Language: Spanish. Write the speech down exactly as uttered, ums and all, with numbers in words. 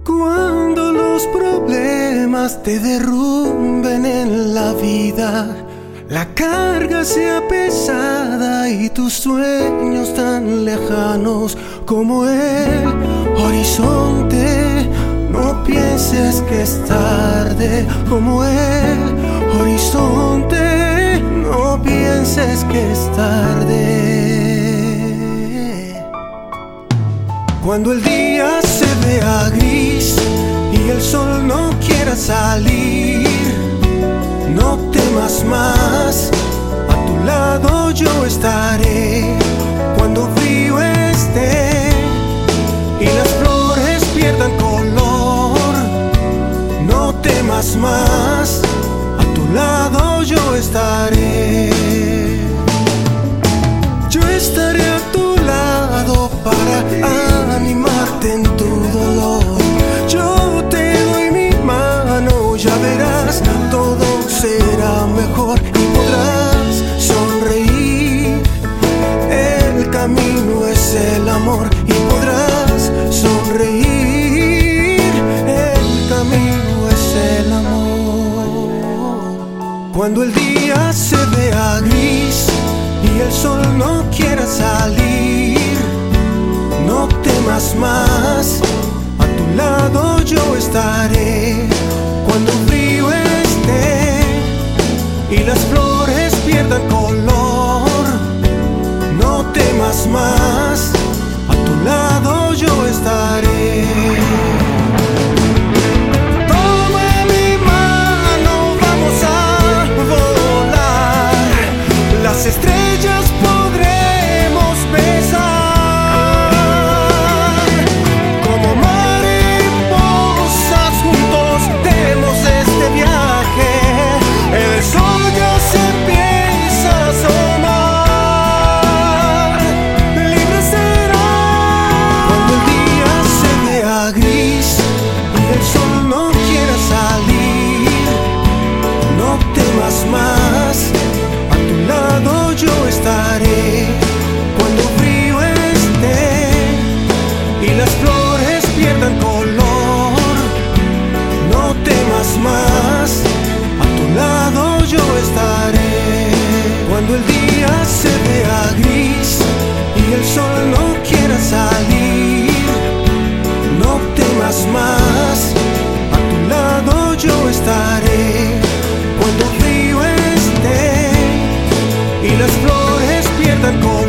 Cuando los problemas te derrumben en la vida, la carga sea pesada y tus sueños tan lejanos como el horizonte, no pienses que es tarde. Como el horizonte, no pienses que es tarde. Cuando el día se vea gris y el sol no quiera salir, no temas más, a tu lado yo estaré. Cuando frío esté y las flores pierdan color, no temas más, a tu lado yo estaré. Yo estaré a tu lado para animarte en tu dolor. Yo te doy mi mano, ya verás, todo será mejor y podrás sonreír. El camino es el amor y podrás sonreír. El camino es el amor. Cuando el día se vea gris y el sol no quiera salir, no temas más, a tu lado yo estaré. Cuando frío esté y las flores pierdan color, no temas más, a tu lado yo estaré. Toma mi mano, vamos a volar, las estrellas podremos besar. Cuando frío esté y las flores pierdan color, no temas más, a tu lado yo estaré. Cuando el día se vea gris y el sol no quiera salir, no temas más, a tu lado yo estaré. Cuando frío esté y las flores pierdan color,